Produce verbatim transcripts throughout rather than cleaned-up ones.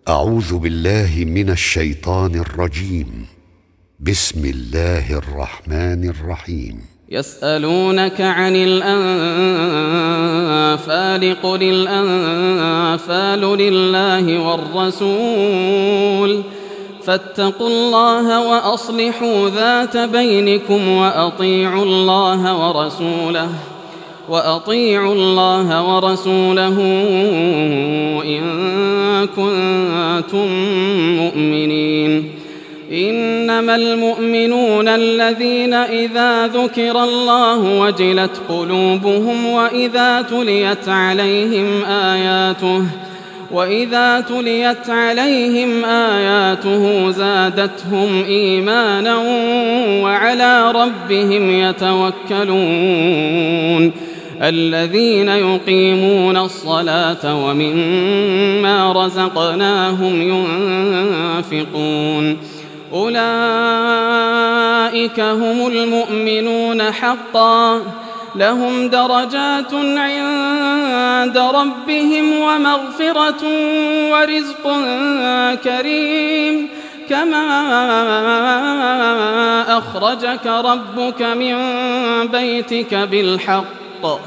أعوذ بالله من الشيطان الرجيم. بسم الله الرحمن الرحيم. يسألونك عن الأنفال قل الأنفال لله والرسول فاتقوا الله وأصلحوا ذات بينكم وأطيعوا الله ورسوله وأطيعوا الله ورسوله إن كنتم مؤمنين. إنما المؤمنون الذين إذا ذكر الله وجلت قلوبهم وإذا تليت عليهم آياته وإذا تليت عليهم آياته زادتهم إيمانا وعلى ربهم يتوكلون. الذين يقيمون الصلاة ومما رزقناهم ينفقون أولئك هم المؤمنون حقا لهم درجات عند ربهم ومغفرة ورزق كريم. كما أخرجك ربك من بيتك بالحق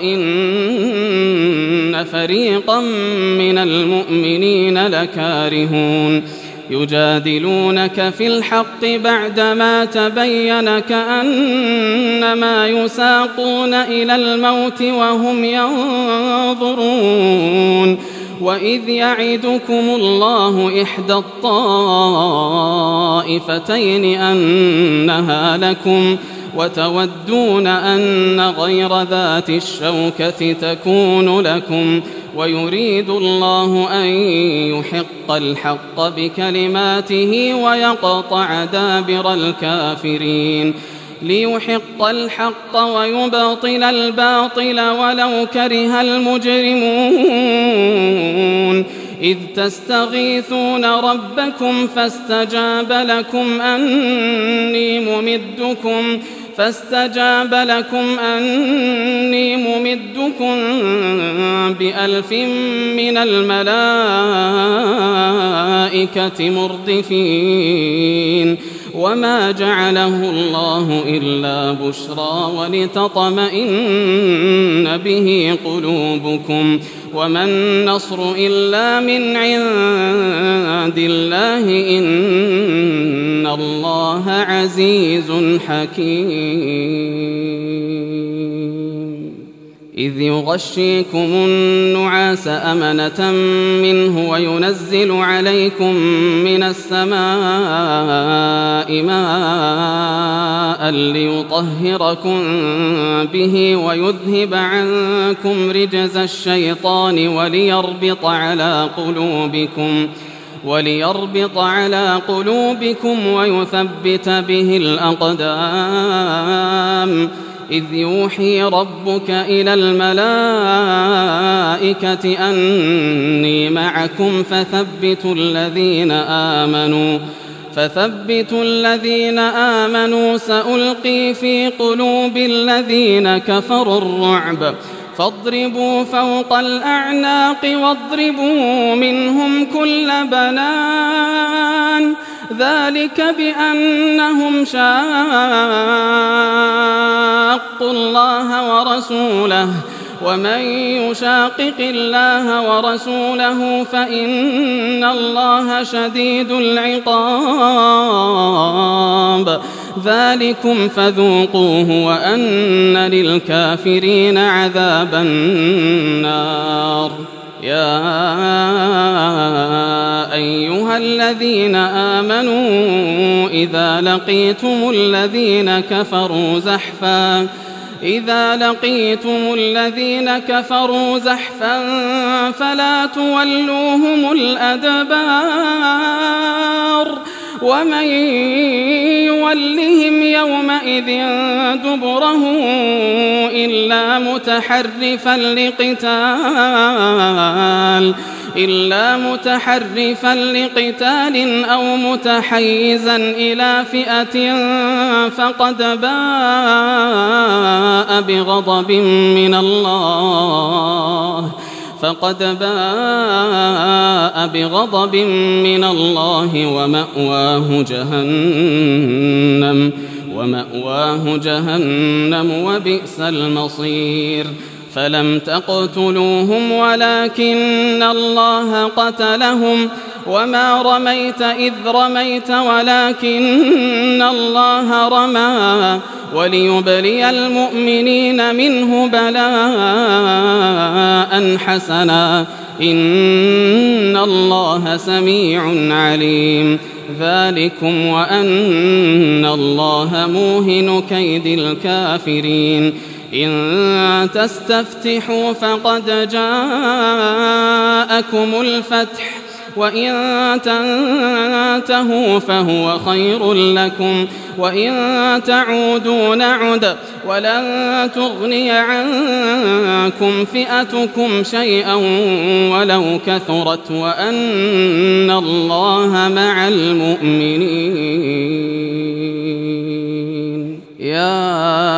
وإن فريقا من المؤمنين لكارهون يجادلونك في الحق بعدما تبين كأنما يساقون إلى الموت وهم ينظرون. وإذ يعدكم الله إحدى الطائفتين أنها لكم وتودون أن غير ذات الشوكة تكون لكم ويريد الله أن يحق الحق بكلماته ويقطع دابر الكافرين ليحق الحق ويبطل الباطل ولو كره المجرمون. إذ تستغيثون ربكم فاستجاب لكم أني ممدكم فاستجاب لكم أني ممدكم بألف من الملائكة مردفين. وما جعله الله إلا بشرى ولتطمئن به قلوبكم وما النصر إلا من عند الله إن الله عزيز حكيم. إذ يغشيكم النعاس أمنة منه وينزل عليكم من السماء ماء ليطهركم به ويذهب عنكم رجز الشيطان وليربط على قلوبكم وليربط على قلوبكم ويثبت به الأقدام. إذ يوحي ربك إلى الملائكة أني معكم فثبتوا الذين آمنوا فثبتوا الذين آمنوا سألقي في قلوب الذين كفروا الرعب فاضربوا فوق الأعناق واضربوا منهم كل بنان. ذلك بأنهم شاقوا الله ورسوله ومن يشاقق الله ورسوله فإن الله شديد العقاب. ذلكم فذوقوه وأن للكافرين عذاب النار. يا أيها الذين آمنوا إذا لقيتم الذين كفروا زحفا إذا لقيتم الذين كفروا زحفا فلا تولوهم الأدبار ومن يولهم يومئذ دبره إلا متحرفا لقتال إلا متحرفا لقتال أو متحيزا إلى فئة فقد باء بغضب من الله فقد باء بغضب من الله ومأواه جهنم ومأواه جهنم وبئس المصير. فلم تقتلوهم ولكن الله قتلهم وما رميت إذ رميت ولكن الله رمى وليبلي المؤمنين منه بلاء حسنا إن الله سميع عليم. ذلكم وأن الله موهن كيد الكافرين. إن تستفتحوا فقد جاءكم الفتح وإن تنتهوا فهو خير لكم وإن تعودوا نعد ولن تغني عنكم فئتكم شيئا ولو كثرت وأن الله مع المؤمنين. يا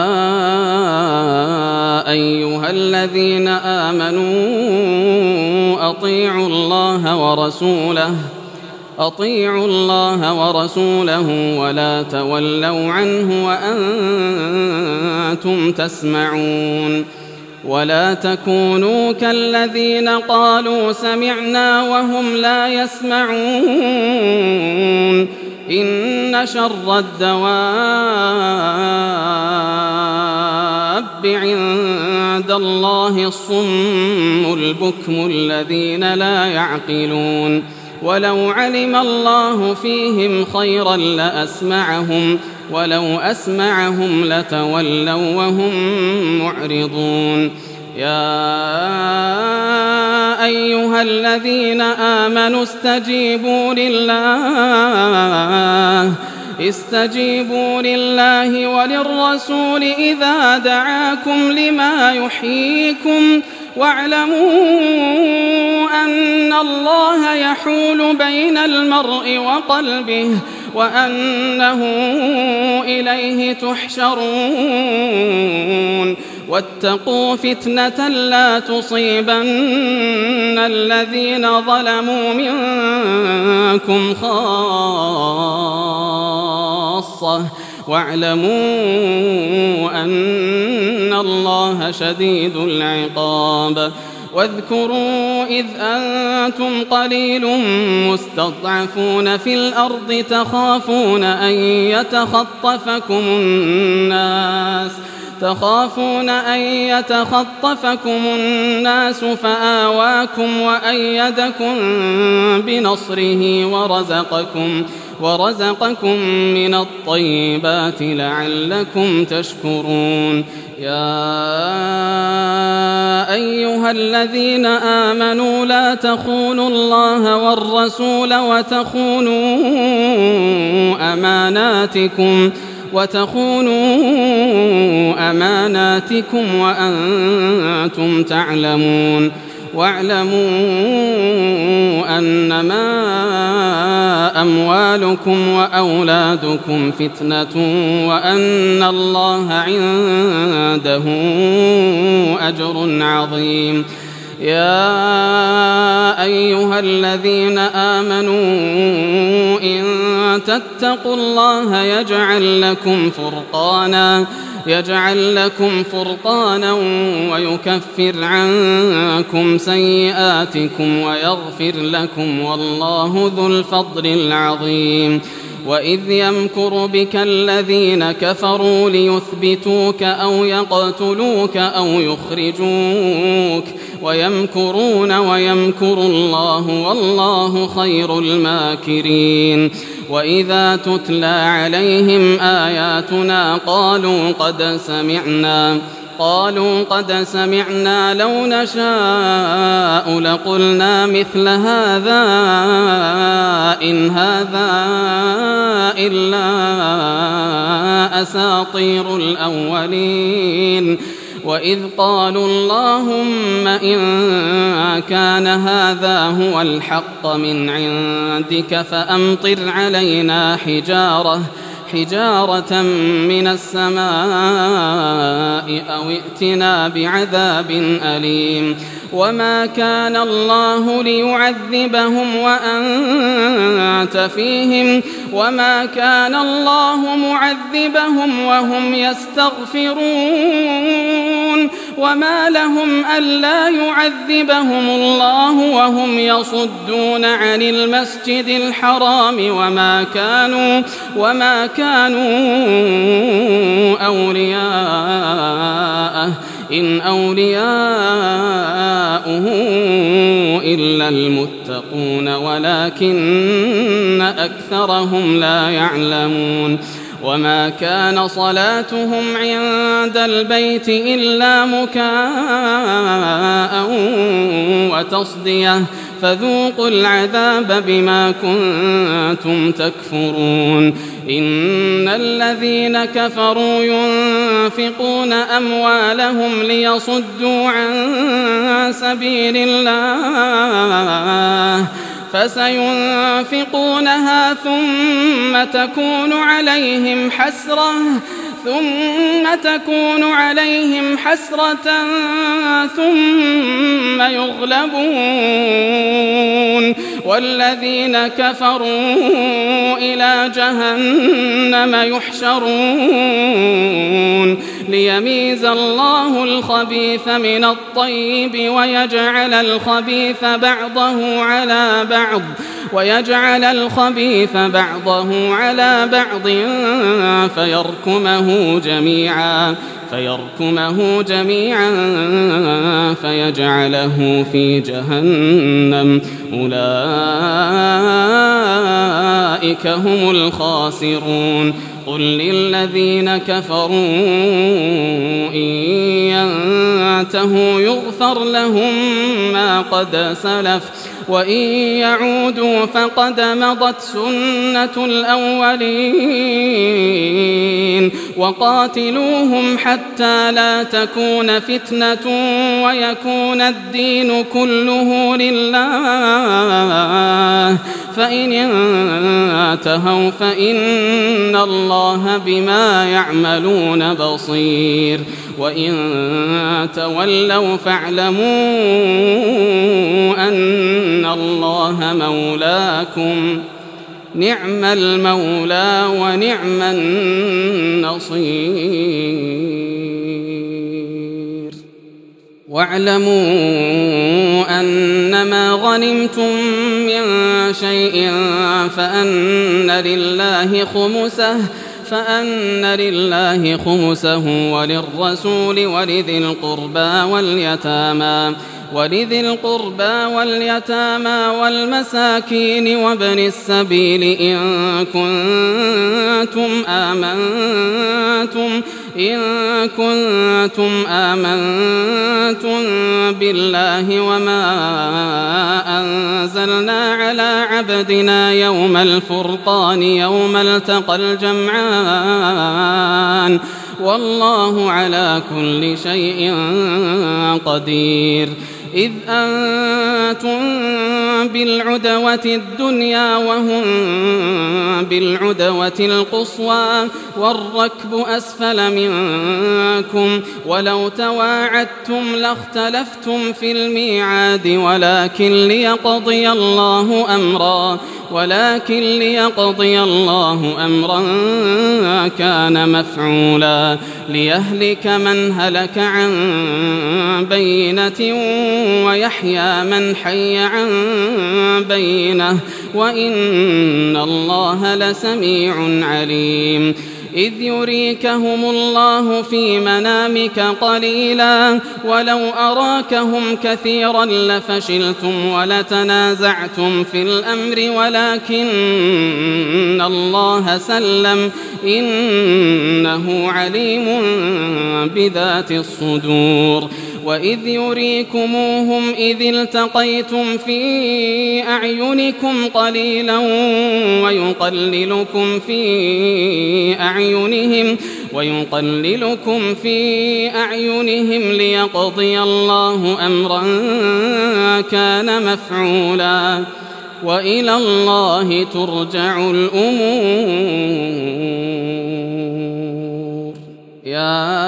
أيها الذين آمنوا أطيعوا الله ورسوله أطيعوا الله ورسوله ولا تولوا عنه وأنتم تسمعون. ولا تكونوا كالذين قالوا سمعنا وهم لا يسمعون. إن شر الدواب عند الله الصم البكم الذين لا يعقلون. ولو علم الله فيهم خيرا لأسمعهم ولو أسمعهم لتولوا وهم معرضون. يا أيها الذين آمنوا استجيبوا لله استجيبوا لله وللرسول إذا دعاكم لما يحييكم واعلموا أن الله يحول بين المرء وقلبه وأنه إليه تحشرون. واتقوا فتنة لا تصيبن الذين ظلموا منكم خاصة واعلموا أن الله شديد العقاب. واذكروا إذ أنتم قليل مستضعفون في الأرض تخافون أن يتخطفكم الناس تخافون أن يتخطفكم الناس فآواكم وأيدكم بنصره ورزقكم ورزقكم من الطيبات لعلكم تشكرون. يا أيها الذين آمنوا لا تخونوا الله والرسول وتخونوا أماناتكم وتخونوا أماناتكم وأنتم تعلمون. واعلموا أنما أموالكم وأولادكم فتنة وأن الله عنده أجر عظيم. يا أيها الذين آمنوا إن تتقوا الله يجعل لكم فرقانا يجعل لكم فرقانا ويكفر عنكم سيئاتكم ويغفر لكم والله ذو الفضل العظيم. وإذ يمكر بك الذين كفروا ليثبتوك أو يقتلوك أو يخرجوك ويمكرون ويمكر الله والله خير الماكرين. وإذا تتلى عليهم آياتنا قالوا قد سمعنا قالوا قد سمعنا لو نشاء لقلنا مثل هذا إن هذا إلا أساطير الأولين. وإذ قالوا اللهم إن كان هذا هو الحق من عندك فأمطر علينا حجارة حجارة من السماء أو ائتنا بعذاب أليم وما كان الله ليعذبهم وأنت فيهم وما كان الله معذبهم وهم يستغفرون وما لهم ألا يعذبهم الله وهم يصدون عن المسجد الحرام وما كانوا وما كانوا أولياءه إن أولياؤه إلا المتقون ولكن أكثرهم لا يعلمون وما كان صلاتهم عند البيت إلا مكاء وتصدية فذوقوا العذاب بما كنتم تكفرون إن الذين كفروا ينفقون أموالهم ليصدوا عن سبيل الله فسينفقونها ثم تكون عليهم حسرة ثم تكون عليهم حسرة ثم يغلبون والذين كفروا إلى جهنم يحشرون ليميز الله الخبيث من الطيب ويجعل الخبيث بعضه على بعض ويجعل الخبيث بعضه على بعض فيركمه جميعا فيركمه جميعا فيجعله في جهنم أولئك هم الخاسرون قل للذين كفروا إن ينتهوا يغفر لهم ما قد سلف وإن يعودوا فقد مضت سنة الأولين وقاتلوهم حتى لا تكون فتنة ويكون الدين كله لله فإن انتهوا فإن الله بما يعملون بصير وإن تولوا فاعلموا أن الله مولاكم نعم المولى ونعم النصير واعلموا أنما غنمتم من شيء فأن لله خمسه فأن لله خمسه وللرسول ولذي القربى واليتامى ولذي القربى واليتامى والمساكين وابن السبيل إن كنتم آمنتم إن كنتم آمنتم بالله وما أنزلنا على عبدنا يوم الفرقان يوم التقى الجمعان والله على كل شيء قدير إذ أنتم بالعدوة الدنيا وهم بالعدوة القصوى والركب أسفل منكم ولو تواعدتم لاختلفتم في الميعاد ولكن ليقضي الله أمرا ولكن ليقضي الله أمرا كان مفعولا ليهلك من هلك عن بينة ويحيى من حي عن بينة وإن الله لسميع عليم إذ يريكهم الله في منامك قليلا ولو أراكهم كثيرا لفشلتم ولتنازعتم في الأمر ولكن الله سلم إنه عليم بذات الصدور وإذ يريكموهم إذ التقيتم في أعينكم قليلا ويقللكم في أعينهم ويقللكم في أعينهم ليقضي الله أمرا كان مفعولا وإلى الله ترجع الأمور. يا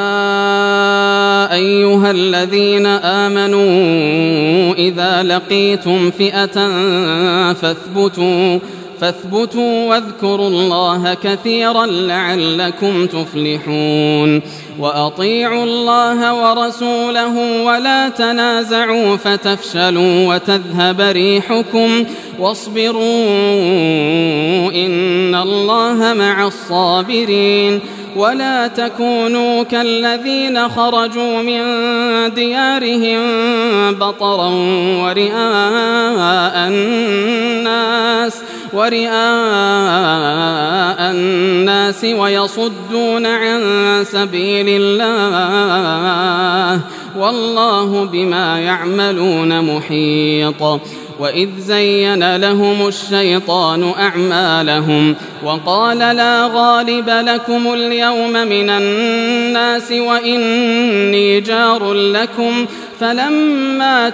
أيها الذين آمنوا إذا لقيتم فئة فاثبتوا فاثبتوا واذكروا الله كثيرا لعلكم تفلحون. وأطيعوا الله ورسوله ولا تنازعوا فتفشلوا وتذهب ريحكم واصبروا إن الله مع الصابرين. ولا تكونوا كالذين خرجوا من ديارهم بطرا ورئاء الناس ورئاء الناس ويصدون عن سبيل الله والله بما يعملون محيط. وإذ زين لهم الشيطان أعمالهم وقال لا غالب لكم اليوم من الناس وإني جار لكم فلما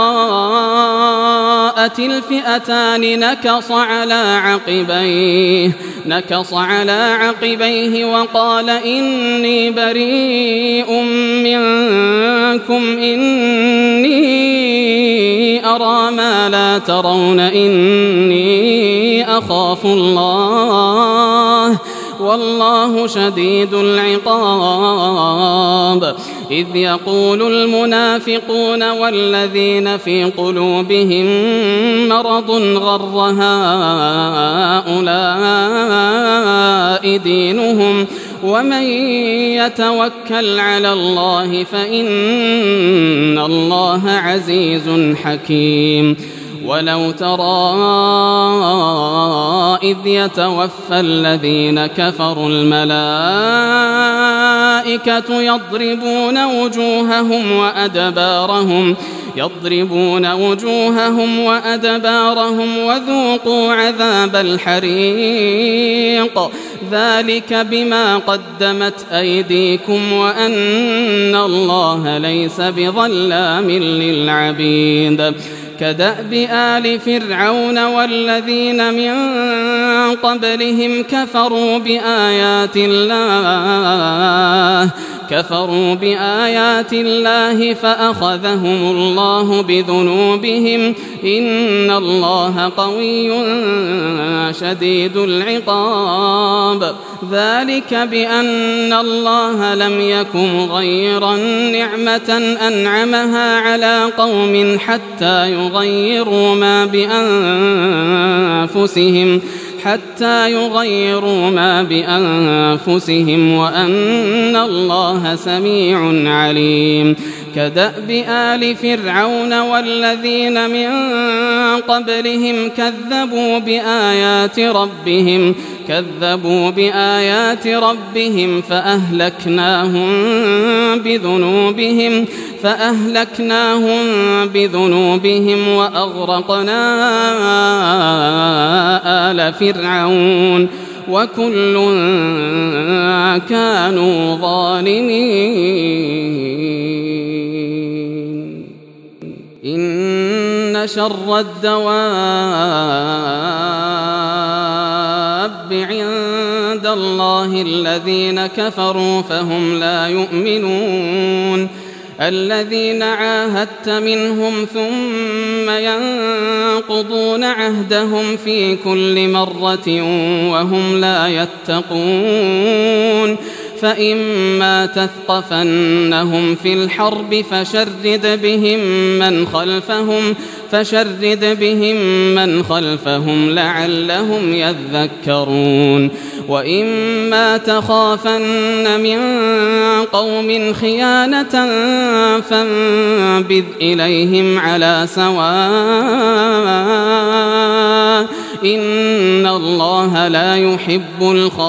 تراءت الفئتان نكص على عقبيه نكص على عقبيه وقال إني بريء منكم إني أرى ما لا ترون إني أخاف الله والله شديد العقاب. إذ يقول المنافقون والذين في قلوبهم مرض غر هؤلاء دينهم ومن يتوكل على الله فإن الله عزيز حكيم. ولو ترى إذ يتوفى الذين كفروا الملائكة يضربون وجوههم وأدبارهم يضربون وجوههم وأدبارهم وذوقوا عذاب الحريق ذلك بما قدمت أيديكم وأن الله ليس بظلام للعبيد. كدأب آل فرعون والذين من قبلهم كفروا بآيات الله كفروا بآيات الله فأخذهم الله بذنوبهم إن الله قوي شديد العقاب. ذلك بأن الله لم يكن غير نعمة أنعمها على قوم حتى يغيروا ما بأنفسهم حتى يغيروا ما بأنفسهم وأن الله سميع عليم. كدأب آل فرعون والذين من قبلهم كذبوا بآيات ربهم كذبوا بآيات ربهم فأهلكناهم بذنوبهم فأهلكناهم بذنوبهم وأغرقنا آل فرعون وكل كانوا ظالمين. إن شر الدواب عند الله الذين كفروا فهم لا يؤمنون. الذين عاهدت منهم ثم ينقضون عهدهم في كل مرة وهم لا يتقون. فإما تثقفنهم في الحرب فشرد بهم من خلفهم فشرد بهم من خلفهم لعلهم يذكرون. وإما تخافن من قوم خيانة فانبذ إليهم على سواء إن الله لا يحب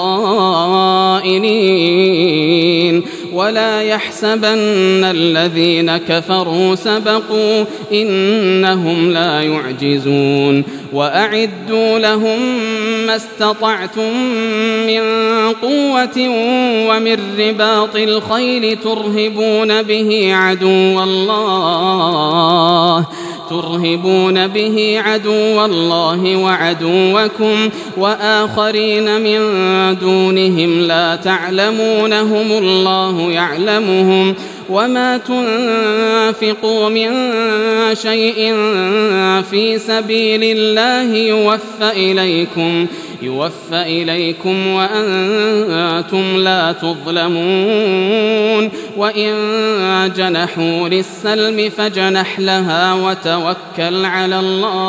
الخائنين. ولا يحسبن الذين كفروا سبقوا إنهم لا يعجزون. وأعدوا لهم ما استطعتم من قوة ومن رباط الخيل ترهبون به عدو الله ترهبون به عدو الله وعدوكم وآخرين من دونهم لا تعلمونهم الله يعلمهم وما تنفقوا من شيء في سبيل الله يوفى إليكم يوفى إليكم وأنتم لا تظلمون وإن جنحوا للسلم فجنح لها وتوكل على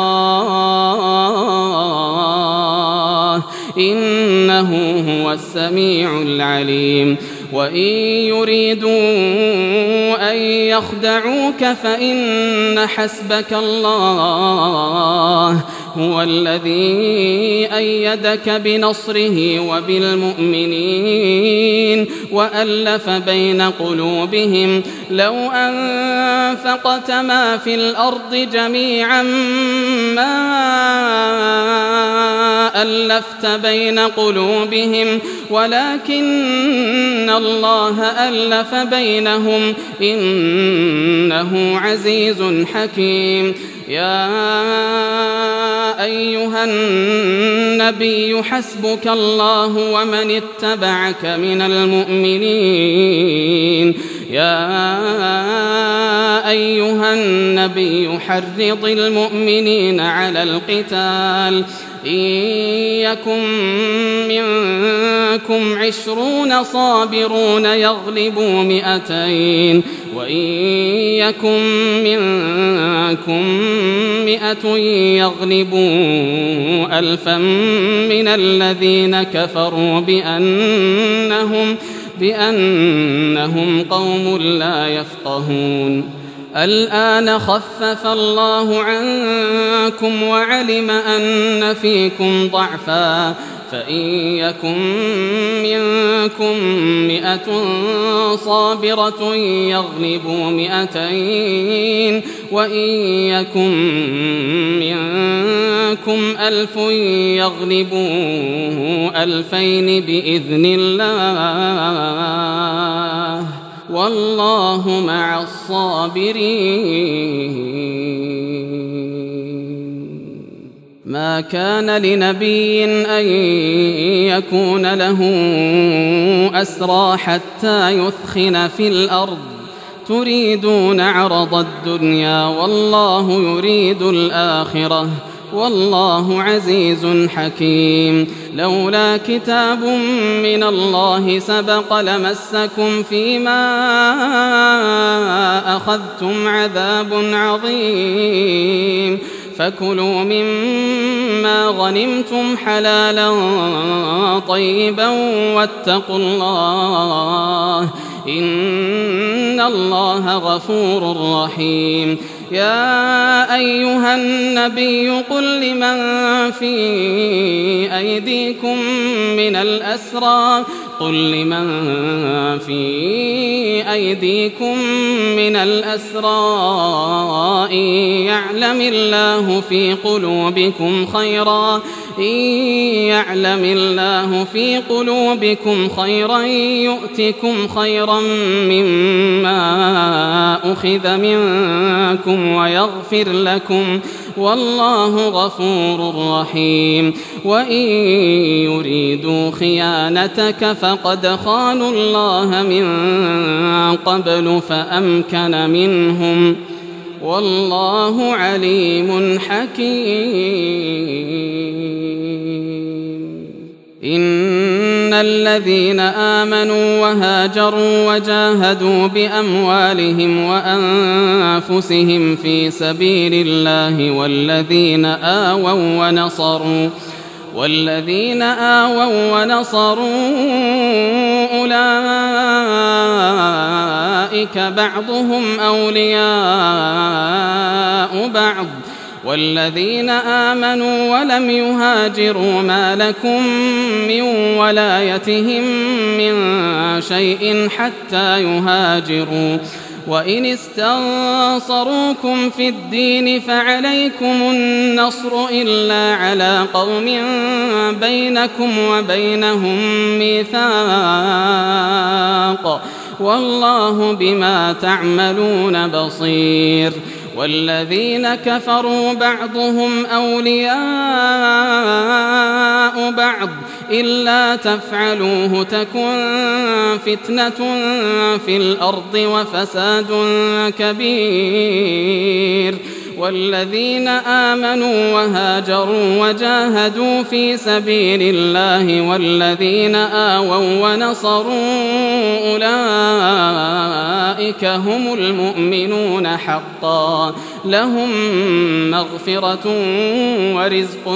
الله إنه هو السميع العليم وإن يريدوا أن يخدعوك فإن حسبك الله هو الذي أيدك بنصره وبالمؤمنين وألف بين قلوبهم لو أنفقت ما في الأرض جميعا ما ألفت بين قلوبهم ولكن الله ألف بينهم إنه عزيز حكيم يا أيها النبي حسبك الله ومن اتبعك من المؤمنين يا أيها النبي حرض المؤمنين على القتال إن يكن منكم عشرون صابرون يغلبوا مئتين وإن يكن منكم مئة يغلبوا ألفا من الذين كفروا بأنهم بأنهم قوم لا يفقهون الآن خفف الله عنكم وعلم أن فيكم ضعفا فإن يكن منكم مئة صابرة يغلبوا مئتين وإن يكن منكم ألف يغلبوا ألفين بإذن الله والله مع الصابرين ما كان لنبي أن يكون له أسرى حتى يثخن في الأرض تريدون عرض الدنيا والله يريد الآخرة والله عزيز حكيم لولا كتاب من الله سبق لمسكم فيما أخذتم عذاب عظيم فكلوا مما غنمتم حلالا طيبا واتقوا الله إن الله غفور رحيم يا أيها النبي قل لمن في أيديكم من الأسرى قل لمن في أيديكم من الأسرى إن يعلم الله في قلوبكم خيرا إن يعلم الله في قلوبكم خيرا يؤتكم خيرا مما أخذ منكم ويغفر لكم والله غفور رحيم وإن يريدوا خيانتك فقد خانوا الله من قبل فأمكن منهم والله عليم حكيم إن الذين آمنوا وهاجروا وجاهدوا بأموالهم وأنفسهم في سبيل الله والذين آووا ونصروا والذين آووا ونصروا أولئك بعضهم أولياء بعض والذين آمنوا ولم يهاجروا ما لكم من ولايتهم من شيء حتى يهاجروا وإن استنصروكم في الدين فعليكم النصر إلا على قوم بينكم وبينهم ميثاق والله بما تعملون بصير والذين كفروا بعضهم أولياء بعض إلا تفعلوه تكن فتنة في الأرض وفساد كبير والذين آمنوا وهاجروا وجاهدوا في سبيل الله والذين آووا ونصروا أولئك هم المؤمنون حقا لهم مغفرة ورزق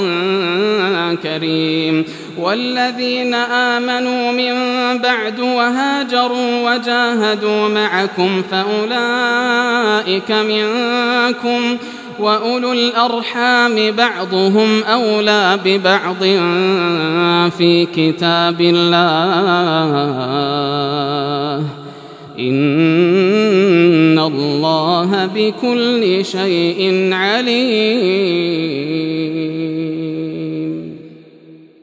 كريم والذين آمنوا من بعد وهاجروا وجاهدوا معكم فأولئك منكم وأولو الأرحام بعضهم أولى ببعض في كتاب الله إن الله بكل شيء عليم.